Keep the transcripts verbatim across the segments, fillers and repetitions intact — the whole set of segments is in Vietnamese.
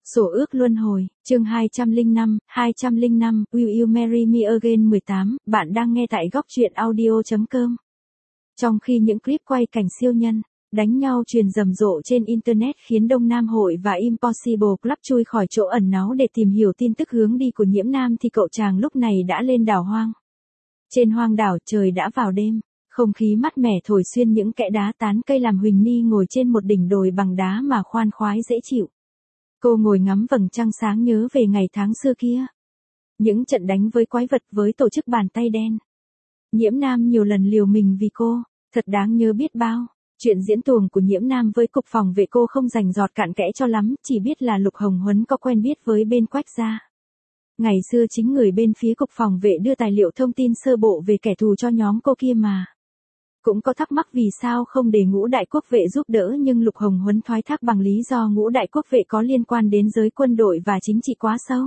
Sổ ước luân hồi, chương hai trăm lẻ năm, hai trăm lẻ năm, Will You Marry Me Again mười tám, bạn đang nghe tại góc truyện audio chấm com. Trong khi những clip quay cảnh siêu nhân, đánh nhau truyền rầm rộ trên Internet khiến Đông Nam Hội và Impossible Club chui khỏi chỗ ẩn náu để tìm hiểu tin tức hướng đi của Nhiễm Nam thì cậu chàng lúc này đã lên đảo hoang. Trên hoang đảo trời đã vào đêm, không khí mát mẻ thổi xuyên những kẽ đá tán cây làm Huỳnh Ni ngồi trên một đỉnh đồi bằng đá mà khoan khoái dễ chịu. Cô ngồi ngắm vầng trăng sáng nhớ về ngày tháng xưa kia. Những trận đánh với quái vật với tổ chức bàn tay đen. Nhiễm Nam nhiều lần liều mình vì cô, thật đáng nhớ biết bao. Chuyện diễn tuồng của Nhiễm Nam với cục phòng vệ cô không rành rọt cặn kẽ cho lắm, chỉ biết là Lục Hồng Huấn có quen biết với bên Quách gia. Ngày xưa chính người bên phía cục phòng vệ đưa tài liệu thông tin sơ bộ về kẻ thù cho nhóm cô kia mà. Cũng có thắc mắc vì sao không để Ngũ Đại Quốc vệ giúp đỡ, nhưng Lục Hồng Huấn thoái thác bằng lý do Ngũ Đại Quốc vệ có liên quan đến giới quân đội và chính trị quá sâu.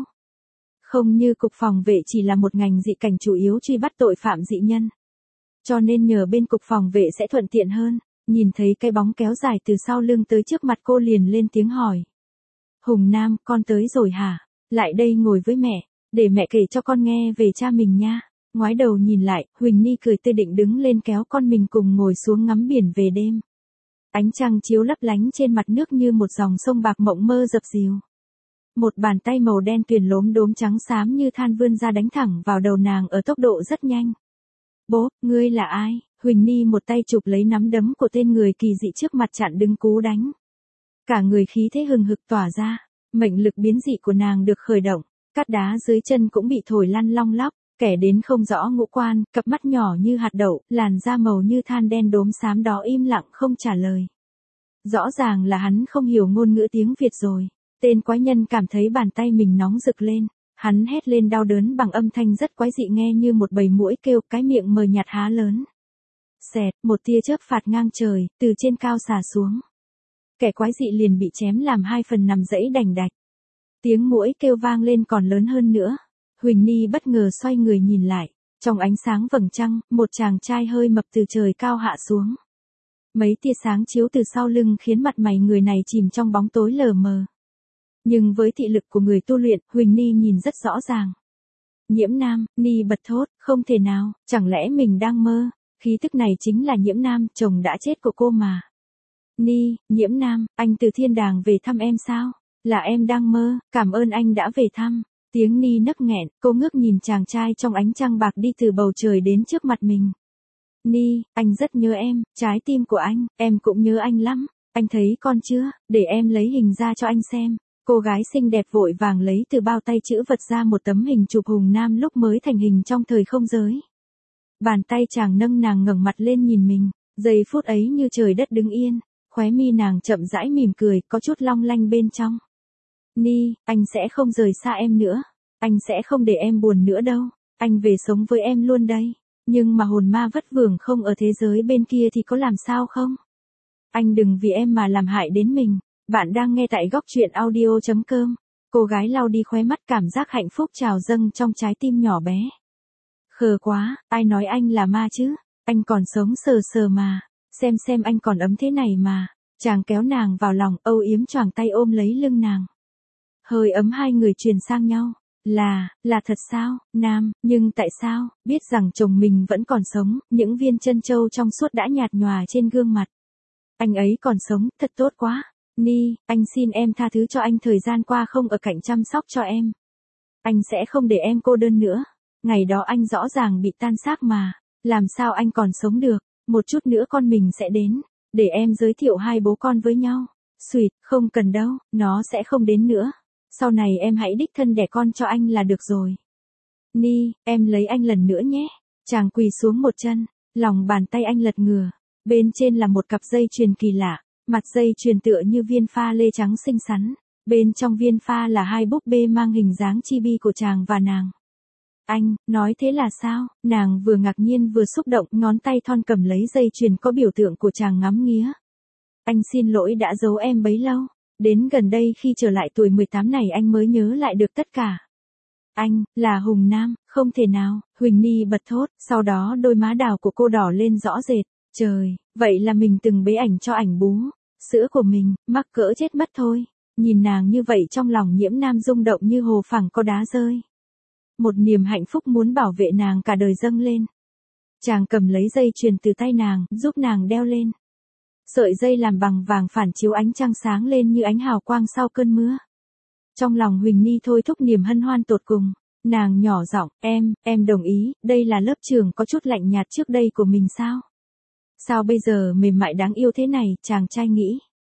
Không như cục phòng vệ chỉ là một ngành dị cảnh chủ yếu truy bắt tội phạm dị nhân. Cho nên nhờ bên cục phòng vệ sẽ thuận tiện hơn. Nhìn thấy cái bóng kéo dài từ sau lưng tới trước mặt cô liền lên tiếng hỏi. Hùng Nam, con tới rồi hả? Lại đây ngồi với mẹ, để mẹ kể cho con nghe về cha mình nha. Ngoái đầu nhìn lại, Huỳnh Ni cười tươi định đứng lên kéo con mình cùng ngồi xuống ngắm biển về đêm. Ánh trăng chiếu lấp lánh trên mặt nước như một dòng sông bạc mộng mơ dập dìu. Một bàn tay màu đen tuyền lốm đốm trắng xám như than vươn ra đánh thẳng vào đầu nàng ở tốc độ rất nhanh. Bố, ngươi là ai? Huỳnh Ni một tay chụp lấy nắm đấm của tên người kỳ dị trước mặt chặn đứng cú đánh. Cả người khí thế hừng hực tỏa ra, mệnh lực biến dị của nàng được khởi động, cát đá dưới chân cũng bị thổi lăn long lóc. Kẻ đến không rõ ngũ quan, cặp mắt nhỏ như hạt đậu, làn da màu như than đen đốm xám đó im lặng không trả lời. Rõ ràng là hắn không hiểu ngôn ngữ tiếng Việt rồi. Tên quái nhân cảm thấy bàn tay mình nóng rực lên. Hắn hét lên đau đớn bằng âm thanh rất quái dị nghe như một bầy muỗi kêu, cái miệng mờ nhạt há lớn. Xẹt, một tia chớp phạt ngang trời, từ trên cao xả xuống. Kẻ quái dị liền bị chém làm hai phần nằm dẫy đành đạch. Tiếng muỗi kêu vang lên còn lớn hơn nữa. Huỳnh Ni bất ngờ xoay người nhìn lại, trong ánh sáng vầng trăng, một chàng trai hơi mập từ trời cao hạ xuống. Mấy tia sáng chiếu từ sau lưng khiến mặt mày người này chìm trong bóng tối lờ mờ. Nhưng với thị lực của người tu luyện, Huỳnh Ni nhìn rất rõ ràng. Nhiễm Nam, Ni bật thốt, không thể nào, chẳng lẽ mình đang mơ, khí tức này chính là Nhiễm Nam, chồng đã chết của cô mà. Ni, Nhiễm Nam, anh từ thiên đàng về thăm em sao? Là em đang mơ, cảm ơn anh đã về thăm. Tiếng Ni nấc nghẹn, cô ngước nhìn chàng trai trong ánh trăng bạc đi từ bầu trời đến trước mặt mình. Ni, anh rất nhớ em, trái tim của anh, em cũng nhớ anh lắm, anh thấy con chưa, để em lấy hình ra cho anh xem. Cô gái xinh đẹp vội vàng lấy từ bao tay chữ vật ra một tấm hình chụp Hùng Nam lúc mới thành hình trong thời không giới. Bàn tay chàng nâng nàng ngẩng mặt lên nhìn mình, giây phút ấy như trời đất đứng yên, khóe mi nàng chậm rãi mỉm cười, có chút long lanh bên trong. Ni, anh sẽ không rời xa em nữa. Anh sẽ không để em buồn nữa đâu. Anh về sống với em luôn đây. Nhưng mà hồn ma vất vưởng không ở thế giới bên kia thì có làm sao không? Anh đừng vì em mà làm hại đến mình. Bạn đang nghe tại góc truyện audio chấm com. Cô gái lau đi khóe mắt, cảm giác hạnh phúc trào dâng trong trái tim nhỏ bé. Khờ quá, ai nói anh là ma chứ? Anh còn sống sờ sờ mà. Xem xem anh còn ấm thế này mà. Chàng kéo nàng vào lòng, âu yếm choàng tay ôm lấy lưng nàng. Hơi ấm hai người truyền sang nhau. Là, là thật sao, Nam, nhưng tại sao, biết rằng chồng mình vẫn còn sống, những viên chân châu trong suốt đã nhạt nhòa trên gương mặt. Anh ấy còn sống, thật tốt quá. Ni, anh xin em tha thứ cho anh thời gian qua không ở cạnh chăm sóc cho em. Anh sẽ không để em cô đơn nữa. Ngày đó anh rõ ràng bị tan xác mà. Làm sao anh còn sống được, một chút nữa con mình sẽ đến. Để em giới thiệu hai bố con với nhau. Xuyệt, không cần đâu, nó sẽ không đến nữa. Sau này em hãy đích thân đẻ con cho anh là được rồi. Ni, em lấy anh lần nữa nhé. Chàng quỳ xuống một chân, lòng bàn tay anh lật ngửa. Bên trên là một cặp dây chuyền kỳ lạ, mặt dây chuyền tựa như viên pha lê trắng xinh xắn. Bên trong viên pha là hai búp bê mang hình dáng chibi của chàng và nàng. Anh, nói thế là sao? Nàng vừa ngạc nhiên vừa xúc động, ngón tay thon cầm lấy dây chuyền có biểu tượng của chàng ngắm nghía. Anh xin lỗi đã giấu em bấy lâu. Đến gần đây khi trở lại tuổi mười tám này anh mới nhớ lại được tất cả. Anh, là Hùng Nam, không thể nào, Huỳnh Ni bật thốt, sau đó đôi má đào của cô đỏ lên rõ rệt. Trời, vậy là mình từng bế ảnh cho ảnh bú. Sữa của mình, mắc cỡ chết mất thôi. Nhìn nàng như vậy trong lòng Nhiễm Nam rung động như hồ phẳng có đá rơi. Một niềm hạnh phúc muốn bảo vệ nàng cả đời dâng lên. Chàng cầm lấy dây chuyền từ tay nàng, giúp nàng đeo lên. Sợi dây làm bằng vàng phản chiếu ánh trăng sáng lên như ánh hào quang sau cơn mưa. Trong lòng Huỳnh Ni thôi thúc niềm hân hoan tột cùng. Nàng nhỏ giọng, em, em đồng ý, đây là lớp trường có chút lạnh nhạt trước đây của mình sao? Sao bây giờ mềm mại đáng yêu thế này, chàng trai nghĩ.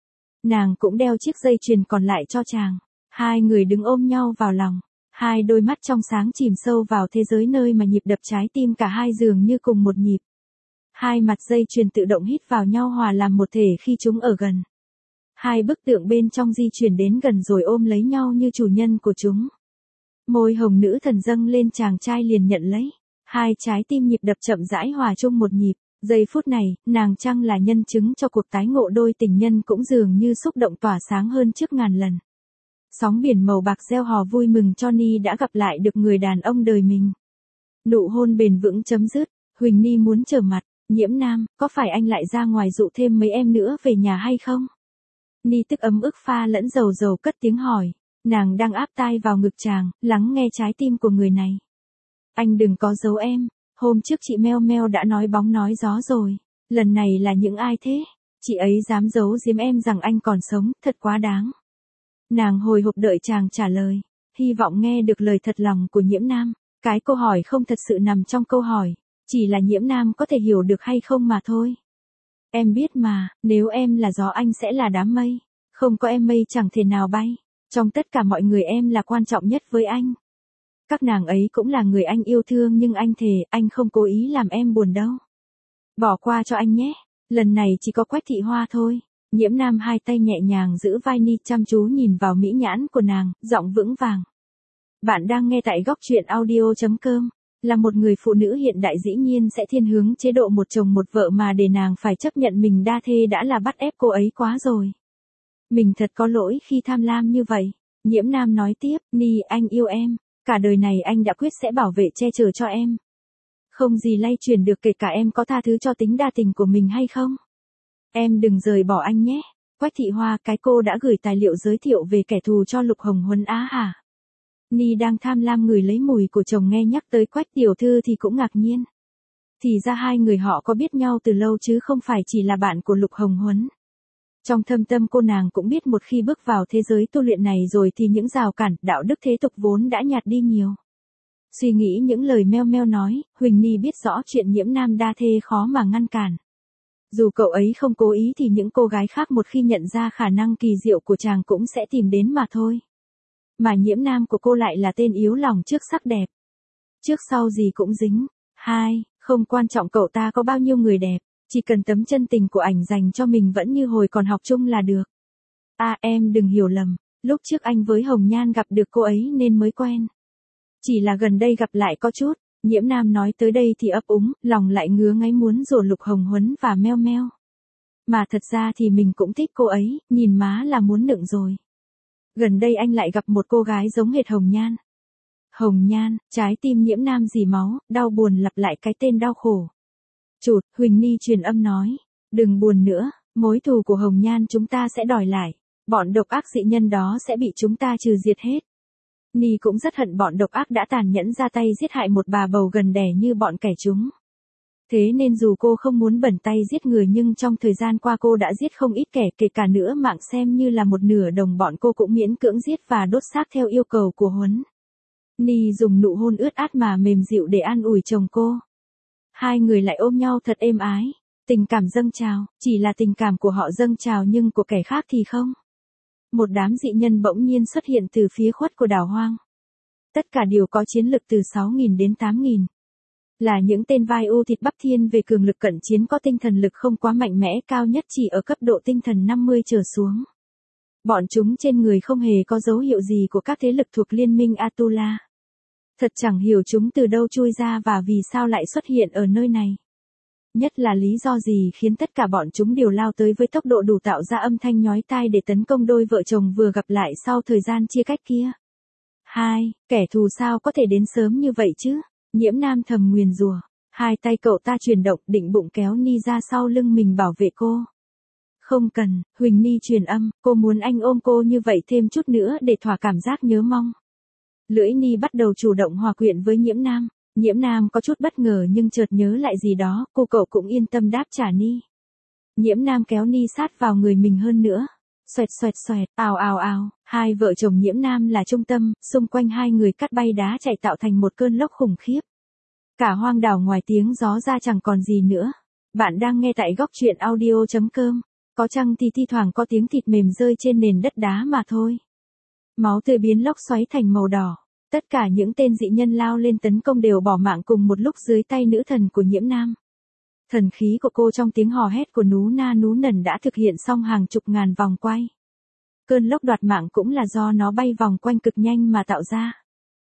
Nàng cũng đeo chiếc dây chuyền còn lại cho chàng. Hai người đứng ôm nhau vào lòng. Hai đôi mắt trong sáng chìm sâu vào thế giới nơi mà nhịp đập trái tim cả hai dường như cùng một nhịp. Hai mặt dây chuyền tự động hít vào nhau hòa làm một thể khi chúng ở gần. Hai bức tượng bên trong di chuyển đến gần rồi ôm lấy nhau như chủ nhân của chúng. Môi hồng nữ thần dâng lên chàng trai liền nhận lấy. Hai trái tim nhịp đập chậm rãi hòa chung một nhịp. Giây phút này, nàng chăng là nhân chứng cho cuộc tái ngộ đôi tình nhân cũng dường như xúc động tỏa sáng hơn trước ngàn lần. Sóng biển màu bạc reo hò vui mừng cho Ni đã gặp lại được người đàn ông đời mình. Nụ hôn bền vững chấm dứt, Huỳnh Ni muốn trở mặt, Nhiễm Nam, có phải anh lại ra ngoài dụ thêm mấy em nữa về nhà hay không? Ni tức ấm ức pha lẫn dầu dầu cất tiếng hỏi, nàng đang áp tai vào ngực chàng, lắng nghe trái tim của người này. Anh đừng có giấu em, hôm trước chị Meo Meo đã nói bóng nói gió rồi, lần này là những ai thế? Chị ấy dám giấu giếm em rằng anh còn sống, thật quá đáng. Nàng hồi hộp đợi chàng trả lời, hy vọng nghe được lời thật lòng của Nhiễm Nam. Cái câu hỏi không thật sự nằm trong câu hỏi, chỉ là Nhiễm Nam có thể hiểu được hay không mà thôi. Em biết mà, nếu em là gió anh sẽ là đám mây, không có em mây chẳng thể nào bay. Trong tất cả mọi người em là quan trọng nhất với anh. Các nàng ấy cũng là người anh yêu thương nhưng anh thề anh không cố ý làm em buồn đâu. Bỏ qua cho anh nhé, lần này chỉ có Quách Thị Hoa thôi. Nhiễm Nam hai tay nhẹ nhàng giữ vai Ni chăm chú nhìn vào mỹ nhãn của nàng, giọng vững vàng. Bạn đang nghe tại góc truyện audio chấm com. Là một người phụ nữ hiện đại dĩ nhiên sẽ thiên hướng chế độ một chồng một vợ mà để nàng phải chấp nhận mình đa thê đã là bắt ép cô ấy quá rồi. Mình thật có lỗi khi tham lam như vậy. Nhiễm Nam nói tiếp, Ni anh yêu em. Cả đời này anh đã quyết sẽ bảo vệ che chở cho em. Không gì lay chuyển được kể cả em có tha thứ cho tính đa tình của mình hay không. Em đừng rời bỏ anh nhé. Quách Thị Hoa, cái cô đã gửi tài liệu giới thiệu về kẻ thù cho Lục Hồng Huấn á hả? Ni đang tham lam ngửi lấy mùi của chồng nghe nhắc tới Quách tiểu thư thì cũng ngạc nhiên. Thì ra hai người họ có biết nhau từ lâu chứ không phải chỉ là bạn của Lục Hồng Huấn. Trong thâm tâm cô nàng cũng biết một khi bước vào thế giới tu luyện này rồi thì những rào cản, đạo đức thế tục vốn đã nhạt đi nhiều. Suy nghĩ những lời Meo Meo nói, Huỳnh Ni biết rõ chuyện Nhiễm Nam đa thê khó mà ngăn cản. Dù cậu ấy không cố ý thì những cô gái khác một khi nhận ra khả năng kỳ diệu của chàng cũng sẽ tìm đến mà thôi. Mà Nhiễm Nam của cô lại là tên yếu lòng trước sắc đẹp. Trước sau gì cũng dính. Hai, không quan trọng cậu ta có bao nhiêu người đẹp, chỉ cần tấm chân tình của ảnh dành cho mình vẫn như hồi còn học chung là được. À em đừng hiểu lầm, lúc trước anh với Hồng Nhan gặp được cô ấy nên mới quen. Chỉ là gần đây gặp lại có chút. Nhiễm Nam nói tới đây thì ấp úng, lòng lại ngứa ngáy muốn rủ Lục Hồng Huấn và Meo Meo. Mà thật ra thì mình cũng thích cô ấy, nhìn má là muốn nựng rồi. Gần đây anh lại gặp một cô gái giống hệt Hồng Nhan. Hồng Nhan, trái tim Nhiễm Nam dì máu, đau buồn lặp lại cái tên đau khổ. Chụt, Huỳnh Ni truyền âm nói, đừng buồn nữa, mối thù của Hồng Nhan chúng ta sẽ đòi lại, bọn độc ác dị nhân đó sẽ bị chúng ta trừ diệt hết. Ni cũng rất hận bọn độc ác đã tàn nhẫn ra tay giết hại một bà bầu gần đẻ như bọn kẻ chúng. Thế nên dù cô không muốn bẩn tay giết người nhưng trong thời gian qua cô đã giết không ít kẻ, kể cả nữa mạng xem như là một nửa đồng bọn cô cũng miễn cưỡng giết và đốt xác theo yêu cầu của Huấn. Ni dùng nụ hôn ướt át mà mềm dịu để an ủi chồng cô. Hai người lại ôm nhau thật êm ái, tình cảm dâng trào, chỉ là tình cảm của họ dâng trào nhưng của kẻ khác thì không. Một đám dị nhân bỗng nhiên xuất hiện từ phía khuất của đảo hoang. Tất cả đều có chiến lực từ sáu nghìn đến tám nghìn. Là những tên vai u thịt bắp thiên về cường lực cận chiến có tinh thần lực không quá mạnh mẽ, cao nhất chỉ ở cấp độ tinh thần năm mươi trở xuống. Bọn chúng trên người không hề có dấu hiệu gì của các thế lực thuộc liên minh Atula. Thật chẳng hiểu chúng từ đâu chui ra và vì sao lại xuất hiện ở nơi này. Nhất là lý do gì khiến tất cả bọn chúng đều lao tới với tốc độ đủ tạo ra âm thanh nhói tai để tấn công đôi vợ chồng vừa gặp lại sau thời gian chia cách kia. Hai, kẻ thù sao có thể đến sớm như vậy chứ? Nhiễm Nam thầm nguyền rủa. Hai tay cậu ta chuyển động định bụng kéo Ni ra sau lưng mình bảo vệ cô. Không cần, Huỳnh Ni truyền âm, cô muốn anh ôm cô như vậy thêm chút nữa để thỏa cảm giác nhớ mong. Lưỡi Ni bắt đầu chủ động hòa quyện với Nhiễm Nam. Nhiễm Nam có chút bất ngờ nhưng chợt nhớ lại gì đó, cô cậu cũng yên tâm đáp trả Ni. Nhiễm Nam kéo Ni sát vào người mình hơn nữa. Xoẹt xoẹt xoẹt, ào ào ào, hai vợ chồng Nhiễm Nam là trung tâm, xung quanh hai người cát bay đá chạy tạo thành một cơn lốc khủng khiếp. Cả hoang đảo ngoài tiếng gió ra chẳng còn gì nữa. Bạn đang nghe tại góc truyện audio chấm com. Có chăng thì thi thoảng có tiếng thịt mềm rơi trên nền đất đá mà thôi. Máu tươi biến lốc xoáy thành màu đỏ. Tất cả những tên dị nhân lao lên tấn công đều bỏ mạng cùng một lúc dưới tay nữ thần của Nhiễm Nam. Thần khí của cô trong tiếng hò hét của Nú Na Nú Nần đã thực hiện xong hàng chục ngàn vòng quay. Cơn lốc đoạt mạng cũng là do nó bay vòng quanh cực nhanh mà tạo ra.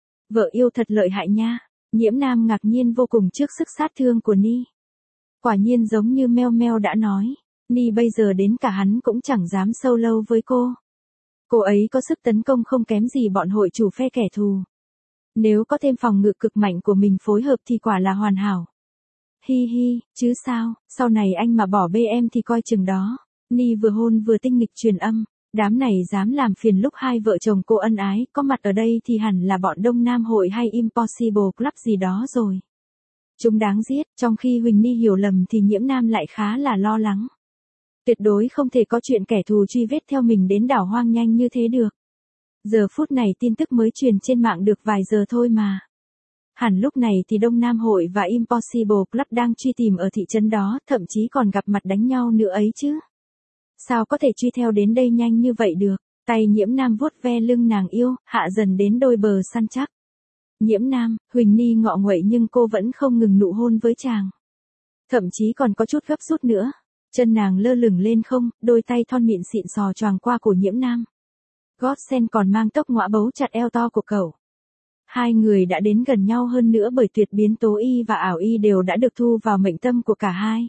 Vợ yêu thật lợi hại nha. Nhiễm Nam ngạc nhiên vô cùng trước sức sát thương của Ni. Quả nhiên giống như Meo Meo đã nói, Ni bây giờ đến cả hắn cũng chẳng dám solo với cô. Cô ấy có sức tấn công không kém gì bọn hội chủ phe kẻ thù. Nếu có thêm phòng ngự cực mạnh của mình phối hợp thì quả là hoàn hảo. Hi hi, chứ sao, sau này anh mà bỏ bê em thì coi chừng đó. Ni vừa hôn vừa tinh nghịch truyền âm, đám này dám làm phiền lúc hai vợ chồng cô ân ái, có mặt ở đây thì hẳn là bọn Đông Nam Hội hay Impossible Club gì đó rồi. Chúng đáng giết, trong khi Huỳnh Ni hiểu lầm thì Nhiễm Nam lại khá là lo lắng. Tuyệt đối không thể có chuyện kẻ thù truy vết theo mình đến đảo hoang nhanh như thế được. Giờ phút này tin tức mới truyền trên mạng được vài giờ thôi mà. Hẳn lúc này thì Đông Nam Hội và Impossible Club đang truy tìm ở thị trấn đó, thậm chí còn gặp mặt đánh nhau nữa ấy chứ. Sao có thể truy theo đến đây nhanh như vậy được? Tay Nhiễm Nam vuốt ve lưng nàng yêu, hạ dần đến đôi bờ săn chắc. Nhiễm Nam, Huỳnh Ni ngọ nguậy nhưng cô vẫn không ngừng nụ hôn với chàng. Thậm chí còn có chút gấp rút nữa. Chân nàng lơ lửng lên không, đôi tay thon mịn xịn sò choàng qua cổ Nhiễm Nam. Gót sen còn mang tóc ngõa bấu chặt eo to của cậu. Hai người đã đến gần nhau hơn nữa bởi tuyệt biến tố y và ảo y đều đã được thu vào mệnh tâm của cả hai.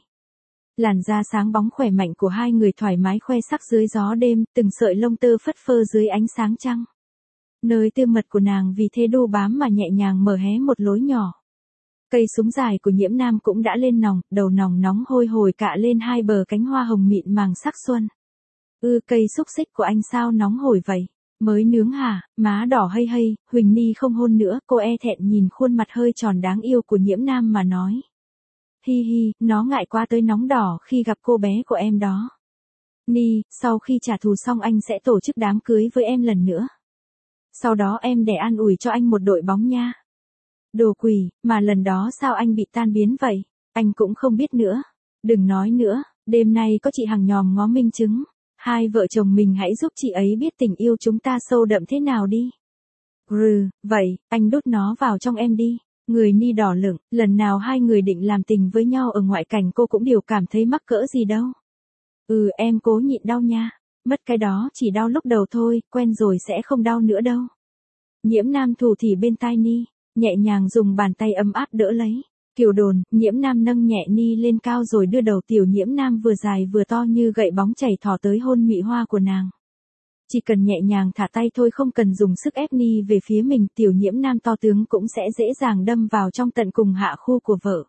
Làn da sáng bóng khỏe mạnh của hai người thoải mái khoe sắc dưới gió đêm, từng sợi lông tơ phất phơ dưới ánh sáng trăng. Nơi tư mật của nàng vì thế đu bám mà nhẹ nhàng mở hé một lối nhỏ. Cây súng dài của Nhiễm Nam cũng đã lên nòng, đầu nòng nóng hôi hổi cạ lên hai bờ cánh hoa hồng mịn màng sắc xuân. Ư cây xúc xích của anh sao nóng hổi vậy? Mới nướng hả? Má đỏ hây hây, Huỳnh Ni không hôn nữa, cô e thẹn nhìn khuôn mặt hơi tròn đáng yêu của Nhiễm Nam mà nói. Hi hi, nó ngại quá tới nóng đỏ khi gặp cô bé của em đó. Ni, sau khi trả thù xong anh sẽ tổ chức đám cưới với em lần nữa. Sau đó em để an ủi cho anh một đội bóng nha. Đồ quỷ, mà lần đó sao anh bị tan biến vậy? Anh cũng không biết nữa. Đừng nói nữa, đêm nay có chị hàng nhòm ngó minh chứng. Hai vợ chồng mình hãy giúp chị ấy biết tình yêu chúng ta sâu đậm thế nào đi. Ừ, vậy, anh đút nó vào trong em đi. Người Ni đỏ lửng, lần nào hai người định làm tình với nhau ở ngoại cảnh cô cũng đều cảm thấy mắc cỡ gì đâu. Ừ em cố nhịn đau nha. Mất cái đó chỉ đau lúc đầu thôi, quen rồi sẽ không đau nữa đâu. Nhiễm Nam thủ thỉ bên tai Ni, nhẹ nhàng dùng bàn tay ấm áp đỡ lấy. Kiều đồn, Nhiễm Nam nâng nhẹ Ni lên cao rồi đưa đầu tiểu Nhiễm Nam vừa dài vừa to như gậy bóng chảy thỏ tới hôn mị hoa của nàng. Chỉ cần nhẹ nhàng thả tay thôi, không cần dùng sức ép Ni về phía mình, tiểu Nhiễm Nam to tướng cũng sẽ dễ dàng đâm vào trong tận cùng hạ khu của vợ.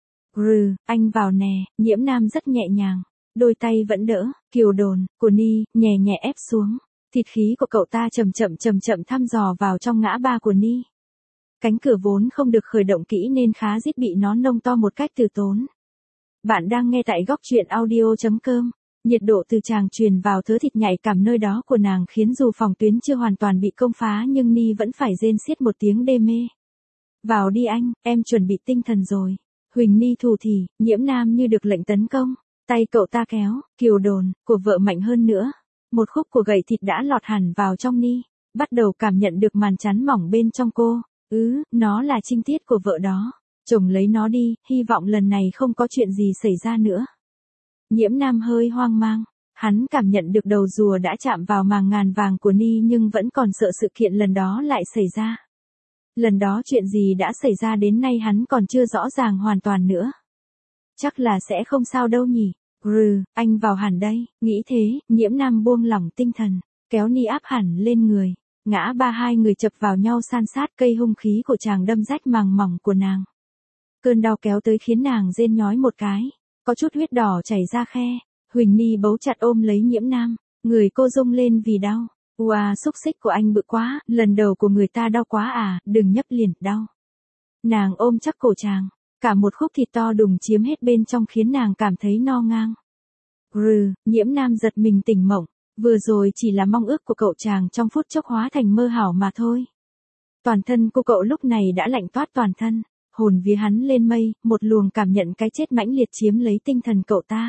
Rừ, anh vào nè, Nhiễm Nam rất nhẹ nhàng, đôi tay vẫn đỡ, Kiều đồn, của Ni, nhẹ nhẹ ép xuống. Thịt khí của cậu ta chậm chậm chậm chậm thăm dò vào trong ngã ba của Ni. Cánh cửa vốn không được khởi động kỹ nên khá dít bị nó nông to một cách từ tốn. Bạn đang nghe tại góc truyện audio chấm com. Nhiệt độ từ chàng truyền vào thớ thịt nhạy cảm nơi đó của nàng khiến dù phòng tuyến chưa hoàn toàn bị công phá nhưng Ni vẫn phải rên xiết một tiếng đê mê. Vào đi anh, em chuẩn bị tinh thần rồi. Huỳnh Ni thủ thỉ, Nhiễm Nam như được lệnh tấn công. Tay cậu ta kéo, Kiều đồn, của vợ mạnh hơn nữa. Một khúc của gậy thịt đã lọt hẳn vào trong Ni. Bắt đầu cảm nhận được màn chắn mỏng bên trong cô. Ừ, nó là trinh tiết của vợ đó. Chồng lấy nó đi, hy vọng lần này không có chuyện gì xảy ra nữa. Nhiễm Nam hơi hoang mang. Hắn cảm nhận được đầu rùa đã chạm vào màng ngàn vàng của Ni nhưng vẫn còn sợ sự kiện lần đó lại xảy ra. Lần đó chuyện gì đã xảy ra đến nay hắn còn chưa rõ ràng hoàn toàn nữa. Chắc là sẽ không sao đâu nhỉ. Ừ, anh vào hẳn đây. Nghĩ thế, Nhiễm Nam buông lỏng tinh thần, kéo Ni áp hẳn lên người. Ngã ba hai người chập vào nhau san sát, cây hung khí của chàng đâm rách màng mỏng của nàng. Cơn đau kéo tới khiến nàng rên nhói một cái. Có chút huyết đỏ chảy ra khe. Huỳnh Ni bấu chặt ôm lấy Nhiễm Nam, người cô rung lên vì đau. Wow, xúc xích của anh bự quá, lần đầu của người ta đau quá à, đừng nhấp liền, đau. Nàng ôm chắc cổ chàng, cả một khúc thịt to đùng chiếm hết bên trong khiến nàng cảm thấy no ngang. Rừ, Nhiễm Nam giật mình tỉnh mộng, vừa rồi chỉ là mong ước của cậu chàng trong phút chốc hóa thành mơ hảo mà thôi. Toàn thân cô cậu lúc này đã lạnh toát toàn thân, hồn vía hắn lên mây, một luồng cảm nhận cái chết mãnh liệt chiếm lấy tinh thần cậu ta.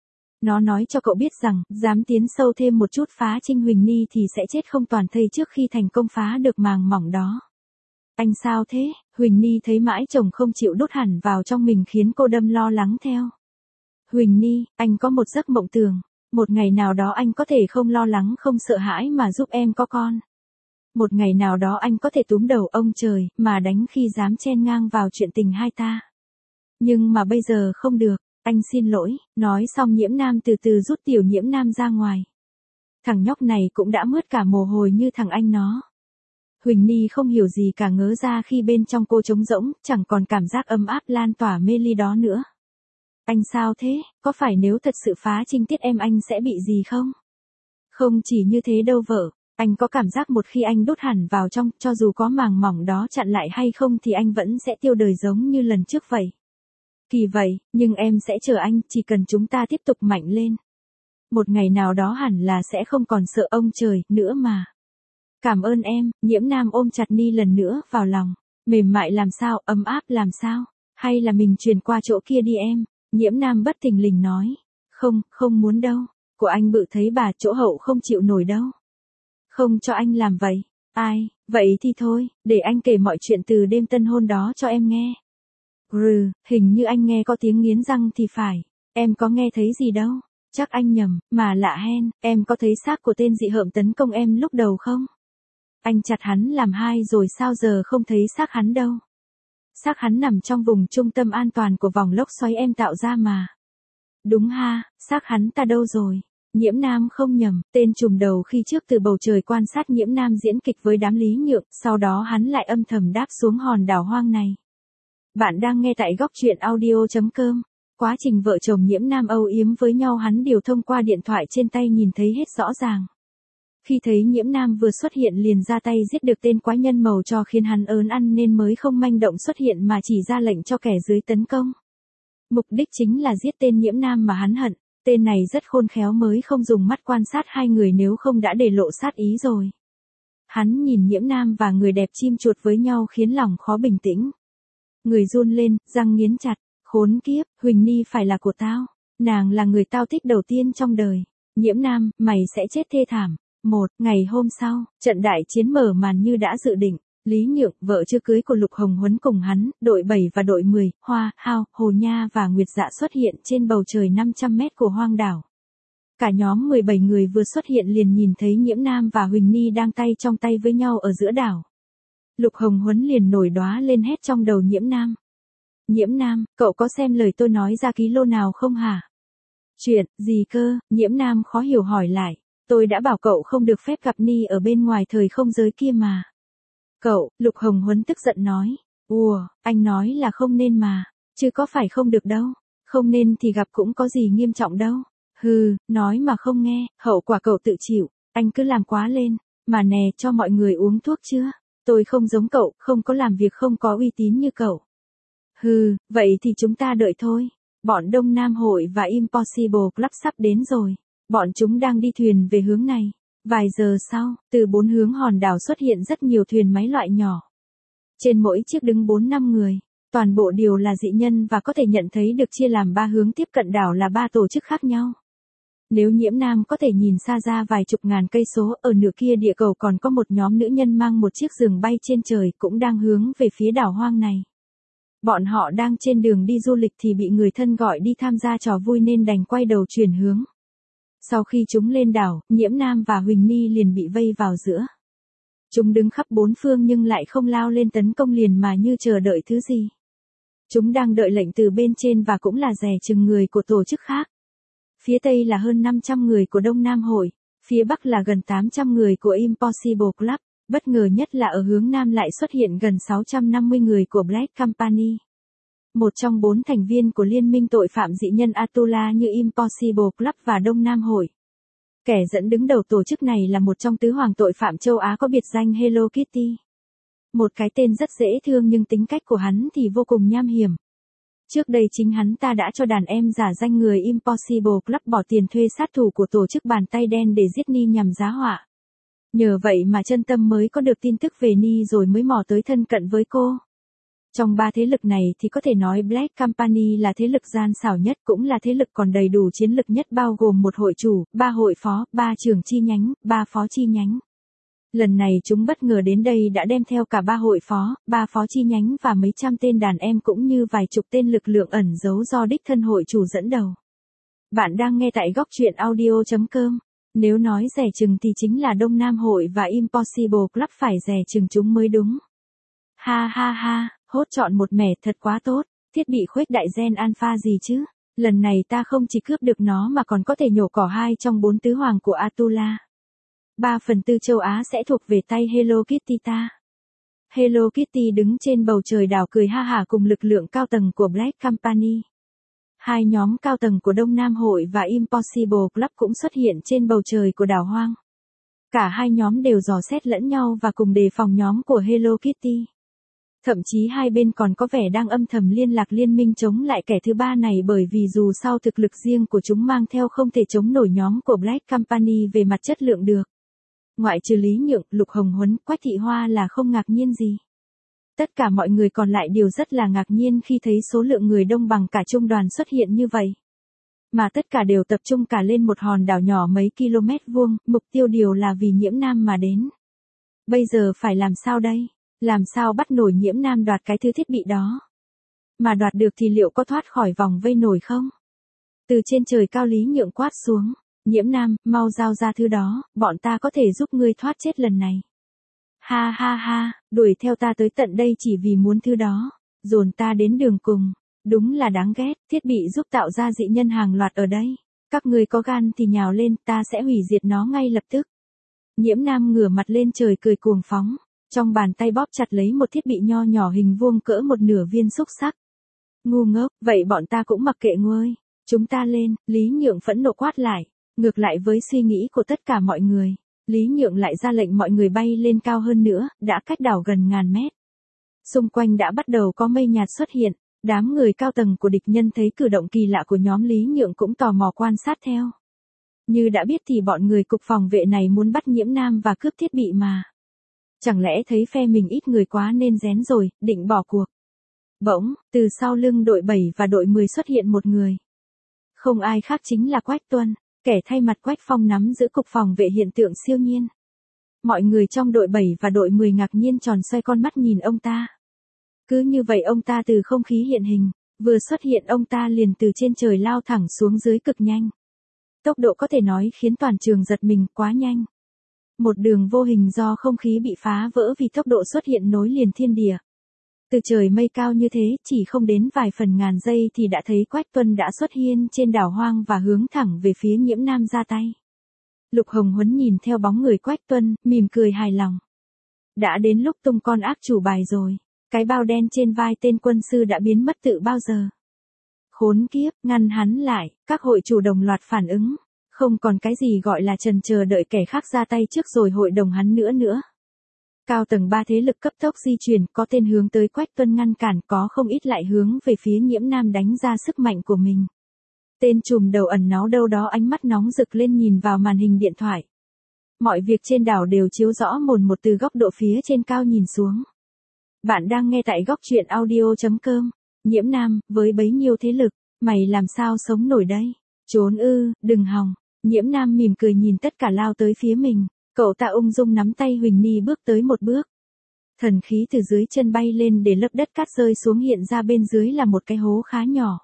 Nó nói cho cậu biết rằng, dám tiến sâu thêm một chút phá Trinh Huỳnh Ni thì sẽ chết không toàn thây trước khi thành công phá được màng mỏng đó. Anh sao thế? Huỳnh Ni thấy mãi chồng không chịu đút hẳn vào trong mình khiến cô đâm lo lắng theo. Huỳnh Ni, anh có một giấc mộng tưởng, một ngày nào đó anh có thể không lo lắng không sợ hãi mà giúp em có con. Một ngày nào đó anh có thể túm đầu ông trời mà đánh khi dám chen ngang vào chuyện tình hai ta. Nhưng mà bây giờ không được, anh xin lỗi. Nói xong Nhiễm Nam từ từ rút tiểu Nhiễm Nam ra ngoài. Thằng nhóc này cũng đã mướt cả mồ hôi như thằng anh nó. Huỳnh Ni không hiểu gì cả ngớ ra khi bên trong cô trống rỗng, chẳng còn cảm giác ấm áp lan tỏa mê ly đó nữa. Anh sao thế, có phải nếu thật sự phá trinh tiết em anh sẽ bị gì không? Không chỉ như thế đâu vợ, anh có cảm giác một khi anh đút hẳn vào trong, cho dù có màng mỏng đó chặn lại hay không thì anh vẫn sẽ tiêu đời giống như lần trước vậy. Kỳ vậy, nhưng em sẽ chờ anh, chỉ cần chúng ta tiếp tục mạnh lên. Một ngày nào đó hẳn là sẽ không còn sợ ông trời nữa mà. Cảm ơn em. Nhiễm Nam ôm chặt Ni lần nữa vào lòng. Mềm mại làm sao, ấm áp làm sao? Hay là mình chuyển qua chỗ kia đi em? Nhiễm Nam bất thình lình nói. Không, không muốn đâu. Của anh bự thấy bà chỗ hậu không chịu nổi đâu. Không cho anh làm vậy. Ai, vậy thì thôi, để anh kể mọi chuyện từ đêm tân hôn đó cho em nghe. Rừ, hình như anh nghe có tiếng nghiến răng thì phải. Em có nghe thấy gì đâu. Chắc anh nhầm, mà lạ hen, em có thấy xác của tên dị hợm tấn công em lúc đầu không? Anh chặt hắn làm hai rồi sao giờ không thấy xác hắn đâu. Xác hắn nằm trong vùng trung tâm an toàn của vòng lốc xoáy em tạo ra mà. Đúng ha, xác hắn ta đâu rồi? Nhiễm Nam không nhầm, tên trùm đầu khi trước từ bầu trời quan sát Nhiễm Nam diễn kịch với đám Lý Nhượng, sau đó hắn lại âm thầm đáp xuống hòn đảo hoang này. Bạn đang nghe tại góc truyện audio chấm com. Quá trình vợ chồng Nhiễm Nam âu yếm với nhau hắn đều thông qua điện thoại trên tay nhìn thấy hết rõ ràng. Khi thấy Nhiễm Nam vừa xuất hiện liền ra tay giết được tên quái nhân màu cho khiến hắn ớn ăn nên mới không manh động xuất hiện mà chỉ ra lệnh cho kẻ dưới tấn công. Mục đích chính là giết tên Nhiễm Nam mà hắn hận, tên này rất khôn khéo mới không dùng mắt quan sát hai người nếu không đã để lộ sát ý rồi. Hắn nhìn Nhiễm Nam và người đẹp chim chuột với nhau khiến lòng khó bình tĩnh. Người run lên, răng nghiến chặt, khốn kiếp, Huỳnh Ni phải là của tao, nàng là người tao thích đầu tiên trong đời. Nhiễm Nam, mày sẽ chết thê thảm. Một, ngày hôm sau, trận đại chiến mở màn như đã dự định, Lý Nhượng, vợ chưa cưới của Lục Hồng Huấn cùng hắn, đội bảy và đội mười, Hoa, Hao, Hồ Nha và Nguyệt Dạ xuất hiện trên bầu trời năm trăm mét của hoang đảo. Cả nhóm mười bảy người vừa xuất hiện liền nhìn thấy Nhiễm Nam và Huỳnh Ni đang tay trong tay với nhau ở giữa đảo. Lục Hồng Huấn liền nổi đoá lên hét trong đầu Nhiễm Nam. Nhiễm Nam, cậu có xem lời tôi nói ra ký lô nào không hả? Chuyện, gì cơ? Nhiễm Nam khó hiểu hỏi lại. Tôi đã bảo cậu không được phép gặp Ni ở bên ngoài thời không giới kia mà. Cậu, Lục Hồng Huấn tức giận nói. Ủa, anh nói là không nên mà, chứ có phải không được đâu. Không nên thì gặp cũng có gì nghiêm trọng đâu. Hừ, nói mà không nghe, hậu quả cậu tự chịu, anh cứ làm quá lên. Mà nè, cho mọi người uống thuốc chưa? Tôi không giống cậu, không có làm việc không có uy tín như cậu. Hừ, vậy thì chúng ta đợi thôi. Bọn Đông Nam Hội và Impossible Club sắp đến rồi. Bọn chúng đang đi thuyền về hướng này. Vài giờ sau, từ bốn hướng hòn đảo xuất hiện rất nhiều thuyền máy loại nhỏ. Trên mỗi chiếc đứng bốn năm người. Toàn bộ đều là dị nhân và có thể nhận thấy được chia làm ba hướng tiếp cận đảo là ba tổ chức khác nhau. Nếu Nhiễm Nam có thể nhìn xa ra vài chục ngàn cây số, ở nửa kia địa cầu còn có một nhóm nữ nhân mang một chiếc giường bay trên trời cũng đang hướng về phía đảo hoang này. Bọn họ đang trên đường đi du lịch thì bị người thân gọi đi tham gia trò vui nên đành quay đầu chuyển hướng. Sau khi chúng lên đảo, Nhiễm Nam và Huỳnh Ni liền bị vây vào giữa. Chúng đứng khắp bốn phương nhưng lại không lao lên tấn công liền mà như chờ đợi thứ gì. Chúng đang đợi lệnh từ bên trên và cũng là dè chừng người của tổ chức khác. Phía Tây là hơn năm trăm người của Đông Nam Hội, phía Bắc là gần tám trăm người của Impossible Club, bất ngờ nhất là ở hướng Nam lại xuất hiện gần sáu trăm năm mươi người của Black Company. một trong bốn thành viên của Liên minh tội phạm dị nhân Atula như Impossible Club và Đông Nam Hội. Kẻ dẫn đứng đầu tổ chức này là một trong tứ hoàng tội phạm châu Á có biệt danh Hello Kitty. Một cái tên rất dễ thương nhưng tính cách của hắn thì vô cùng nham hiểm. Trước đây chính hắn ta đã cho đàn em giả danh người Impossible Club bỏ tiền thuê sát thủ của tổ chức bàn tay đen để giết Ni nhằm giá họa. Nhờ vậy mà chân tâm mới có được tin tức về Ni rồi mới mò tới thân cận với cô. Trong ba thế lực này thì có thể nói Black Company là thế lực gian xảo nhất, cũng là thế lực còn đầy đủ chiến lực nhất, bao gồm một hội chủ, ba hội phó, ba trưởng chi nhánh, ba phó chi nhánh. Lần này chúng bất ngờ đến đây đã đem theo cả ba hội phó, ba phó chi nhánh và mấy trăm tên đàn em cũng như vài chục tên lực lượng ẩn giấu do đích thân hội chủ dẫn đầu. Bạn đang nghe tại góc truyện audio chấm com. Nếu nói rẻ chừng thì chính là Đông Nam Hội và Impossible Club phải rẻ chừng chúng mới đúng. Ha ha ha, hốt chọn một mẻ thật quá tốt, thiết bị khuếch đại gen alpha gì chứ. Lần này ta không chỉ cướp được nó mà còn có thể nhổ cỏ hai trong bốn tứ hoàng của Atula. Ba phần tư châu Á sẽ thuộc về tay Hello Kitty ta. Hello Kitty đứng trên bầu trời đảo cười ha hả cùng lực lượng cao tầng của Black Company. Hai nhóm cao tầng của Đông Nam Hội và Impossible Club cũng xuất hiện trên bầu trời của đảo hoang. Cả hai nhóm đều dò xét lẫn nhau và cùng đề phòng nhóm của Hello Kitty. Thậm chí hai bên còn có vẻ đang âm thầm liên lạc liên minh chống lại kẻ thứ ba này, bởi vì dù sao thực lực riêng của chúng mang theo không thể chống nổi nhóm của Black Company về mặt chất lượng được. Ngoại trừ Lý Nhượng, Lục Hồng Huấn, Quách Thị Hoa là không ngạc nhiên gì. Tất cả mọi người còn lại đều rất là ngạc nhiên khi thấy số lượng người đông bằng cả trung đoàn xuất hiện như vậy. Mà tất cả đều tập trung cả lên một hòn đảo nhỏ mấy km vuông, mục tiêu điều là vì Nhiễm Nam mà đến. Bây giờ phải làm sao đây? Làm sao bắt nổi Nhiễm Nam đoạt cái thứ thiết bị đó? Mà đoạt được thì liệu có thoát khỏi vòng vây nổi không? Từ trên trời cao Lý Nhượng quát xuống. Nhiễm Nam, mau giao ra thứ đó, bọn ta có thể giúp ngươi thoát chết lần này. Ha ha ha, đuổi theo ta tới tận đây chỉ vì muốn thứ đó, dồn ta đến đường cùng. Đúng là đáng ghét, thiết bị giúp tạo ra dị nhân hàng loạt ở đây. Các ngươi có gan thì nhào lên, ta sẽ hủy diệt nó ngay lập tức. Nhiễm Nam ngửa mặt lên trời cười cuồng phóng, trong bàn tay bóp chặt lấy một thiết bị nho nhỏ hình vuông cỡ một nửa viên xúc xắc. Ngu ngốc, vậy bọn ta cũng mặc kệ ngươi. Chúng ta lên, Lý Nhượng phẫn nộ quát lại. Ngược lại với suy nghĩ của tất cả mọi người, Lý Nhượng lại ra lệnh mọi người bay lên cao hơn nữa, đã cách đảo gần ngàn mét. Xung quanh đã bắt đầu có mây nhạt xuất hiện, đám người cao tầng của địch nhân thấy cử động kỳ lạ của nhóm Lý Nhượng cũng tò mò quan sát theo. Như đã biết thì bọn người cục phòng vệ này muốn bắt Nhiễm Nam và cướp thiết bị mà. Chẳng lẽ thấy phe mình ít người quá nên rén rồi, định bỏ cuộc. Bỗng, từ sau lưng đội bảy và đội mười xuất hiện một người. Không ai khác chính là Quách Tuân. Kẻ thay mặt Quách Phong nắm giữ cục phòng vệ hiện tượng siêu nhiên. Mọi người trong đội bảy và đội mười ngạc nhiên tròn xoay con mắt nhìn ông ta. Cứ như vậy ông ta từ không khí hiện hình, vừa xuất hiện ông ta liền từ trên trời lao thẳng xuống dưới cực nhanh. Tốc độ có thể nói khiến toàn trường giật mình, quá nhanh. Một đường vô hình do không khí bị phá vỡ vì tốc độ xuất hiện nối liền thiên địa. Từ trời mây cao như thế, chỉ không đến vài phần ngàn giây thì đã thấy Quách Tuân đã xuất hiện trên đảo hoang và hướng thẳng về phía Nhiễm Nam ra tay. Lục Hồng Huấn nhìn theo bóng người Quách Tuân, mỉm cười hài lòng. Đã đến lúc tung con ác chủ bài rồi, cái bao đen trên vai tên quân sư đã biến mất từ bao giờ. Khốn kiếp, ngăn hắn lại, các hội chủ đồng loạt phản ứng, không còn cái gì gọi là trần chờ đợi kẻ khác ra tay trước rồi hội đồng hắn nữa nữa. Cao tầng ba thế lực cấp tốc di chuyển, có tên hướng tới Quách Tuân ngăn cản, có không ít lại hướng về phía Nhiễm Nam đánh ra sức mạnh của mình. Tên trùm đầu ẩn náu đâu đó ánh mắt nóng rực lên nhìn vào màn hình điện thoại. Mọi việc trên đảo đều chiếu rõ mồn một từ góc độ phía trên cao nhìn xuống. Bạn đang nghe tại góc truyện audio chấm com. Nhiễm Nam, với bấy nhiêu thế lực, mày làm sao sống nổi đây? Trốn ư, đừng hòng. Nhiễm Nam mỉm cười nhìn tất cả lao tới phía mình. Cậu ta ung dung nắm tay Huỳnh Ni bước tới một bước. Thần khí từ dưới chân bay lên để lớp đất cát rơi xuống, hiện ra bên dưới là một cái hố khá nhỏ.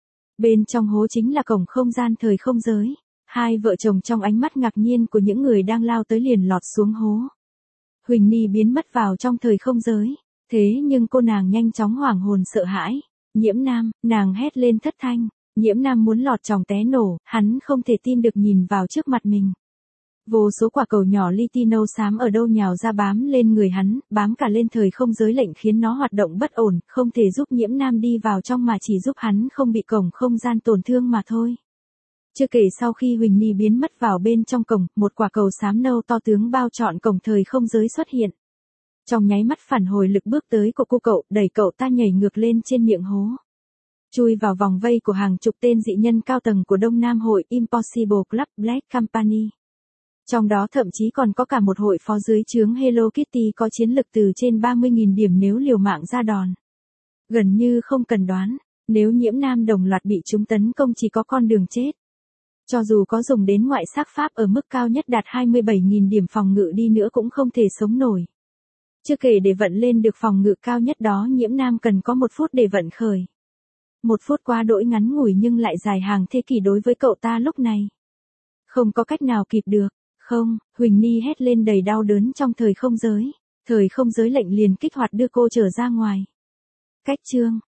Bên trong hố chính là cổng không gian thời không giới. Hai vợ chồng trong ánh mắt ngạc nhiên của những người đang lao tới liền lọt xuống hố. Huỳnh Ni biến mất vào trong thời không giới. Thế nhưng cô nàng nhanh chóng hoảng hồn sợ hãi. Nhiễm Nam, nàng hét lên thất thanh. Nhiễm Nam muốn lọt chòng té nổ, hắn không thể tin được nhìn vào trước mặt mình. Vô số quả cầu nhỏ li ti nâu xám ở đâu nhào ra bám lên người hắn, bám cả lên thời không giới lệnh khiến nó hoạt động bất ổn, không thể giúp Nhiễm Nam đi vào trong mà chỉ giúp hắn không bị cổng không gian tổn thương mà thôi. Chưa kể sau khi Huỳnh Ni biến mất vào bên trong cổng, một quả cầu xám nâu to tướng bao trọn cổng thời không giới xuất hiện. Trong nháy mắt phản hồi lực bước tới của cô cậu, đẩy cậu ta nhảy ngược lên trên miệng hố. Chui vào vòng vây của hàng chục tên dị nhân cao tầng của Đông Nam hội Impossible Club Black Company. Trong đó thậm chí còn có cả một hội phó dưới trướng Hello Kitty có chiến lực từ trên ba mươi nghìn điểm nếu liều mạng ra đòn. Gần như không cần đoán, nếu Nhiễm Nam đồng loạt bị chúng tấn công chỉ có con đường chết. Cho dù có dùng đến ngoại sắc pháp ở mức cao nhất đạt hai mươi bảy nghìn điểm phòng ngự đi nữa cũng không thể sống nổi. Chưa kể để vận lên được phòng ngự cao nhất đó Nhiễm Nam cần có một phút để vận khởi. Một phút quá đỗi ngắn ngủi nhưng lại dài hàng thế kỷ đối với cậu ta lúc này. Không có cách nào kịp được. Không, Huỳnh Ni hét lên đầy đau đớn trong thời không giới. Thời không giới lệnh liền kích hoạt đưa cô trở ra ngoài. Cách chương